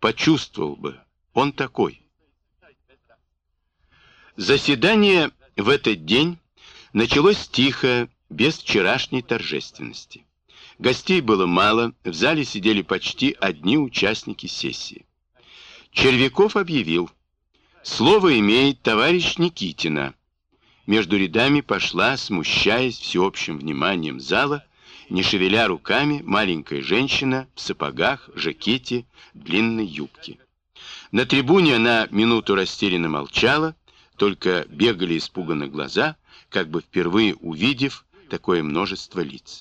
почувствовал бы. Он такой. Заседание в этот день началось тихо, без вчерашней торжественности. Гостей было мало, в зале сидели почти одни участники сессии. Червяков объявил: «Слово имеет товарищ Никитина». Между рядами пошла, смущаясь всеобщим вниманием зала, не шевеля руками, маленькая женщина в сапогах, жакете, длинной юбке. На трибуне она минуту растерянно молчала, только бегали испуганно глаза, как бы впервые увидев такое множество лиц.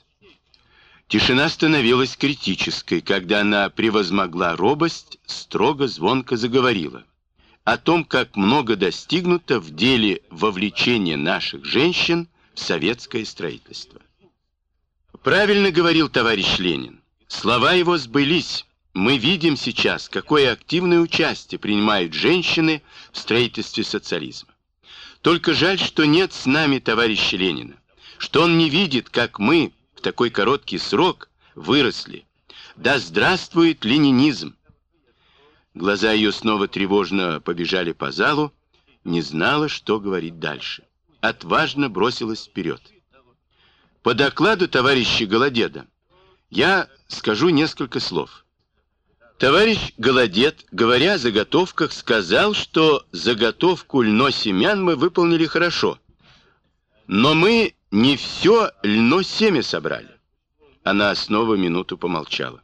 Тишина становилась критической, когда она превозмогла робость, строго, звонко заговорила о том, как много достигнуто в деле вовлечения наших женщин в советское строительство. Правильно говорил товарищ Ленин. Слова его сбылись. Мы видим сейчас, какое активное участие принимают женщины в строительстве социализма. Только жаль, что нет с нами товарища Ленина, что он не видит, как мы в такой короткий срок выросли. Да здравствует ленинизм! Глаза ее снова тревожно побежали по залу, не знала, что говорить дальше. Отважно бросилась вперед. По докладу товарища Голодеда я скажу несколько слов. Товарищ Голодед, говоря о заготовках, сказал, что заготовку льно-семян мы выполнили хорошо. Но мы не все льно-семя собрали. Она снова минуту помолчала.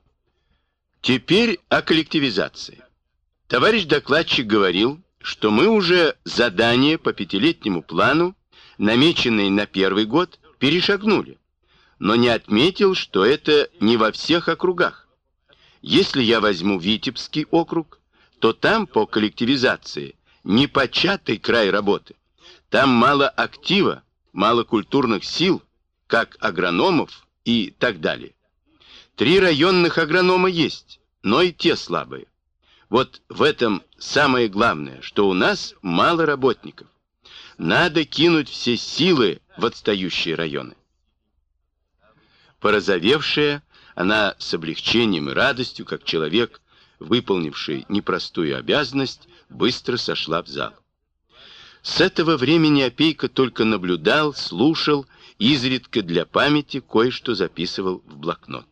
Теперь о коллективизации. Товарищ докладчик говорил, что мы уже задание по пятилетнему плану, намеченное на первый год, перешагнули, но не отметил, что это не во всех округах. Если я возьму Витебский округ, то там по коллективизации непочатый край работы. Там мало актива, мало культурных сил, как агрономов и так далее. 3 районных агронома есть, но и те слабые. Вот в этом самое главное, что у нас мало работников. Надо кинуть все силы в отстающие районы. Порозовевшая, она с облегчением и радостью, как человек, выполнивший непростую обязанность, быстро сошла в зал. С этого времени Опейко только наблюдал, слушал, изредка для памяти кое-что записывал в блокнот.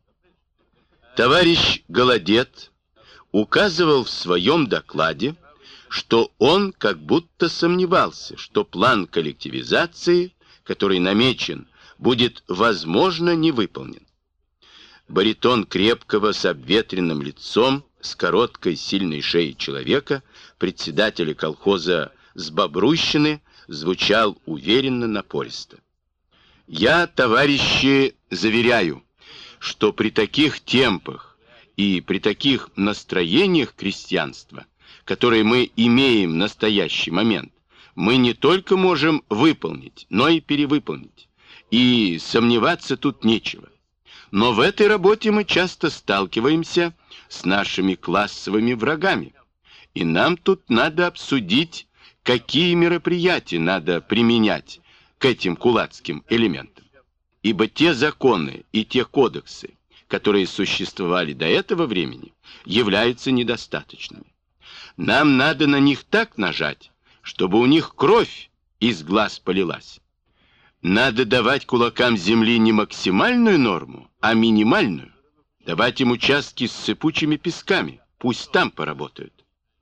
Товарищ Голодед указывал в своем докладе, что он как будто сомневался, что план коллективизации, который намечен, будет, возможно, не выполнен. Баритон крепкого с обветренным лицом, с короткой сильной шеей человека, председателя колхоза с Бобруйщины, звучал уверенно, напористо. «Я, товарищи, заверяю, что при таких темпах и при таких настроениях крестьянства, которые мы имеем в настоящий момент, мы не только можем выполнить, но и перевыполнить. И сомневаться тут нечего. Но в этой работе мы часто сталкиваемся с нашими классовыми врагами. И нам тут надо обсудить, какие мероприятия надо применять к этим кулацким элементам. Ибо те законы и те кодексы, которые существовали до этого времени, являются недостаточными. Нам надо на них так нажать, чтобы у них кровь из глаз полилась. Надо давать кулакам земли не максимальную норму, а минимальную. Давать им участки с сыпучими песками, пусть там поработают.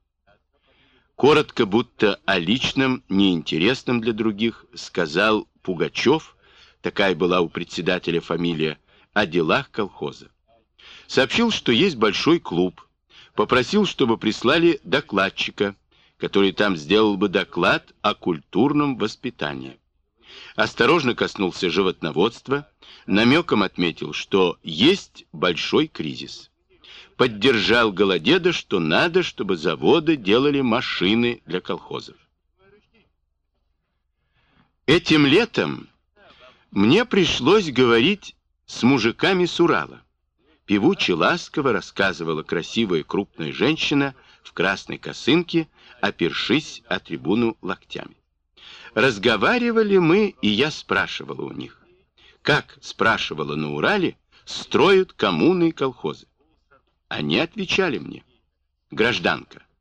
Коротко, будто о личном, неинтересном для других, сказал Пугачев, такая была у председателя фамилия, о делах колхоза. Сообщил, что есть большой клуб, попросил, чтобы прислали докладчика, который там сделал бы доклад о культурном воспитании. Осторожно коснулся животноводства, намеком отметил, что есть большой кризис. Поддержал Голодеда, что надо, чтобы заводы делали машины для колхозов. Этим летом мне пришлось говорить с мужиками с Урала. Певуче ласково рассказывала красивая крупная женщина в красной косынке, опершись о трибуну локтями. Разговаривали мы, и я спрашивала у них, как, спрашивала, на Урале строят коммуны и колхозы. Они отвечали мне: Гражданка.